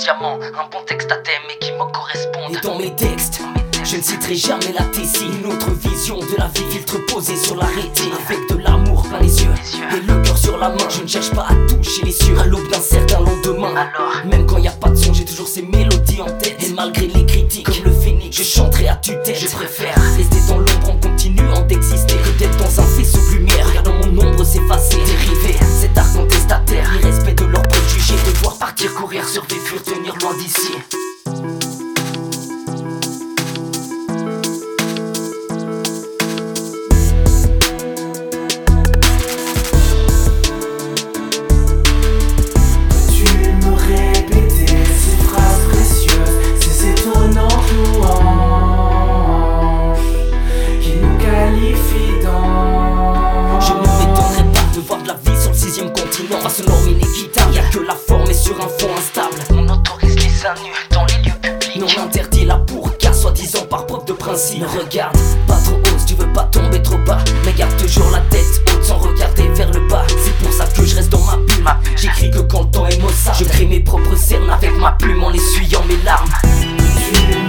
diamant, un bon texte à thème et qui me corresponde. Et dans mes textes, je ne citerai jamais la Tessie. Une autre vision de la vie, filtre posé sur la rétine. Avec de l'amour plein les yeux et le cœur sur la main. Je ne cherche pas à toucher les cieux à l'aube d'un certain lendemain. Alors, même quand y a pas de son, j'ai toujours ces mélodies en tête. Et malgré les critiques, comme le phénix, je chanterai à tue-tête. Je préfère rester dans l'ombre en continuant d'exister que d'être dans un faisceau de lumière, regardant mon ombre s'effacer. Dérivé, cet art contestataire, irrespect de leurs préjugés. Devoir partir, courir, survivre, tenir loin d'ici. Face aux normes inéquitables, y'a que la forme et sur un fond instable. on autorise les seins nus dans les lieux publics. Mais on interdit la burqa, soi-disant par preuve de principe. Ne regarde pas trop haut si tu veux pas tomber trop bas, mais garde toujours la tête haute sans regarder vers le bas. C'est pour ça que je reste dans ma bulle. J'écris que quand le temps est maussade. Je crée mes propres cernes avec ma plume en essuyant mes larmes.